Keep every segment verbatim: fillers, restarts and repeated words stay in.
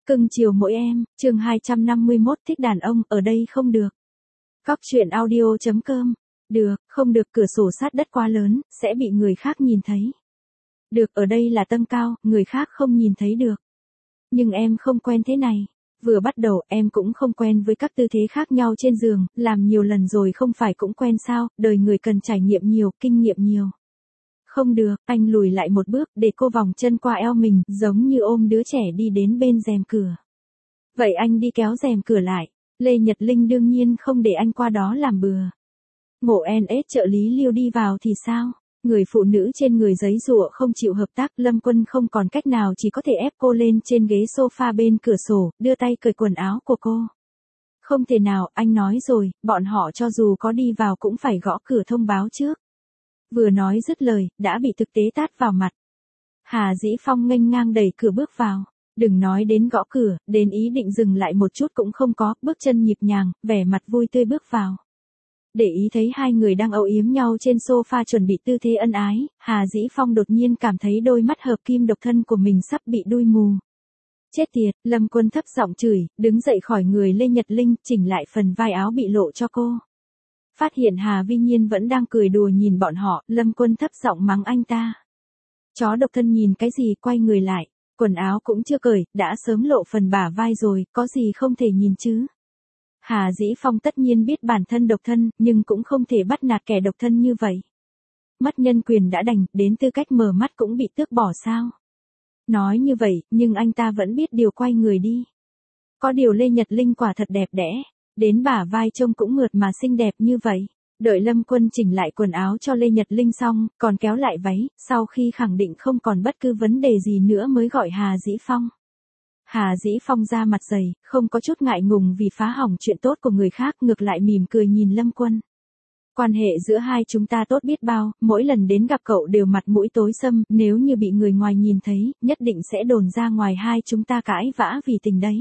Cưng chiều mỗi em, chương hai trăm năm mươi mốt thích đàn ông, ở đây không được. Cóc truyện audio chấm com. Được, không được, cửa sổ sát đất quá lớn, sẽ bị người khác nhìn thấy. Được, ở đây là tầng cao, người khác không nhìn thấy được. Nhưng em không quen thế này. Vừa bắt đầu em cũng không quen với các tư thế khác nhau trên giường, làm nhiều lần rồi không phải cũng quen sao, đời người cần trải nghiệm nhiều, kinh nghiệm nhiều. Không được, anh lùi lại một bước để cô vòng chân qua eo mình, giống như ôm đứa trẻ đi đến bên rèm cửa. Vậy anh đi kéo rèm cửa lại. Lê Nhật Linh đương nhiên không để anh qua đó làm bừa. Ngộ en ết trợ lý Liêu đi vào thì sao? Người phụ nữ trên người giấy giụa không chịu hợp tác, Lâm Quân không còn cách nào chỉ có thể ép cô lên trên ghế sofa bên cửa sổ, đưa tay cởi quần áo của cô. Không thể nào, anh nói rồi, bọn họ cho dù có đi vào cũng phải gõ cửa thông báo trước. Vừa nói dứt lời, đã bị thực tế tát vào mặt. Hà Dĩ Phong nghênh ngang đẩy cửa bước vào. Đừng nói đến gõ cửa, đến ý định dừng lại một chút cũng không có, bước chân nhịp nhàng, vẻ mặt vui tươi bước vào. Để ý thấy hai người đang âu yếm nhau trên sofa chuẩn bị tư thế ân ái, Hà Dĩ Phong đột nhiên cảm thấy đôi mắt hợp kim độc thân của mình sắp bị đuôi mù. Chết tiệt, Lâm Quân thấp giọng chửi, đứng dậy khỏi người Lê Nhật Linh, chỉnh lại phần vai áo bị lộ cho cô. Phát hiện Hà Vi Nhiên vẫn đang cười đùa nhìn bọn họ, Lâm Quân thấp giọng mắng anh ta. Chó độc thân nhìn cái gì, quay người lại, quần áo cũng chưa cởi, đã sớm lộ phần bả vai rồi, có gì không thể nhìn chứ. Hà Dĩ Phong tất nhiên biết bản thân độc thân, nhưng cũng không thể bắt nạt kẻ độc thân như vậy. Mất nhân quyền đã đành, đến tư cách mở mắt cũng bị tước bỏ sao. Nói như vậy, nhưng anh ta vẫn biết điều, quay người đi. Có điều Lê Nhật Linh quả thật đẹp đẽ. Đến bả vai trông cũng mượt mà xinh đẹp như vậy. Đợi Lâm Quân chỉnh lại quần áo cho Lê Nhật Linh xong, còn kéo lại váy, sau khi khẳng định không còn bất cứ vấn đề gì nữa mới gọi Hà Dĩ Phong. Hà Dĩ Phong ra mặt dày, không có chút ngại ngùng vì phá hỏng chuyện tốt của người khác, ngược lại mỉm cười nhìn Lâm Quân. Quan hệ giữa hai chúng ta tốt biết bao, mỗi lần đến gặp cậu đều mặt mũi tối sầm, nếu như bị người ngoài nhìn thấy, nhất định sẽ đồn ra ngoài hai chúng ta cãi vã vì tình đấy.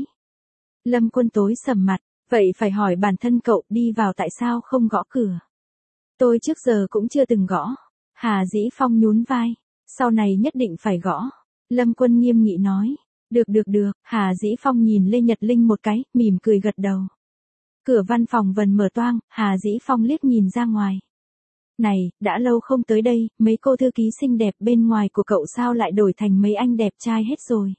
Lâm Quân tối sầm mặt. Vậy phải hỏi bản thân cậu, đi vào tại sao không gõ cửa? Tôi trước giờ cũng chưa từng gõ. Hà Dĩ Phong nhún vai. Sau này nhất định phải gõ. Lâm Quân nghiêm nghị nói. Được được được, Hà Dĩ Phong nhìn Lê Nhật Linh một cái, mỉm cười gật đầu. Cửa văn phòng vần mở toang, Hà Dĩ Phong liếc nhìn ra ngoài. Này, đã lâu không tới đây, mấy cô thư ký xinh đẹp bên ngoài của cậu sao lại đổi thành mấy anh đẹp trai hết rồi?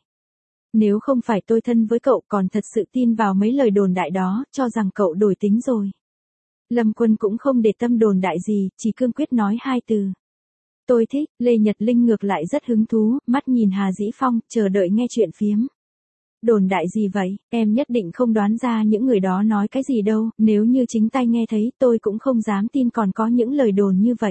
Nếu không phải tôi thân với cậu còn thật sự tin vào mấy lời đồn đại đó, cho rằng cậu đổi tính rồi. Lâm Quân cũng không để tâm đồn đại gì, chỉ cương quyết nói hai từ. Tôi thích, Lê Nhật Linh ngược lại rất hứng thú, mắt nhìn Hà Dĩ Phong, chờ đợi nghe chuyện phiếm. Đồn đại gì vậy, em nhất định không đoán ra những người đó nói cái gì đâu, nếu như chính tay nghe thấy tôi cũng không dám tin còn có những lời đồn như vậy.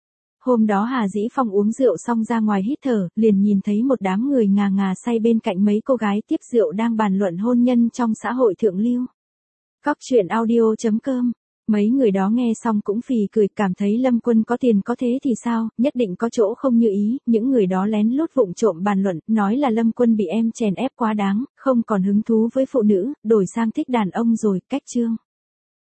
Hôm đó Hà Dĩ Phong uống rượu xong ra ngoài hít thở, liền nhìn thấy một đám người ngà ngà say bên cạnh mấy cô gái tiếp rượu đang bàn luận hôn nhân trong xã hội thượng lưu. Cóc truyện audio chấm com. Mấy người đó nghe xong cũng phì cười, cảm thấy Lâm Quân có tiền có thế thì sao, nhất định có chỗ không như ý, những người đó lén lút vụng trộm bàn luận, nói là Lâm Quân bị em chèn ép quá đáng, không còn hứng thú với phụ nữ, đổi sang thích đàn ông rồi, cách chương.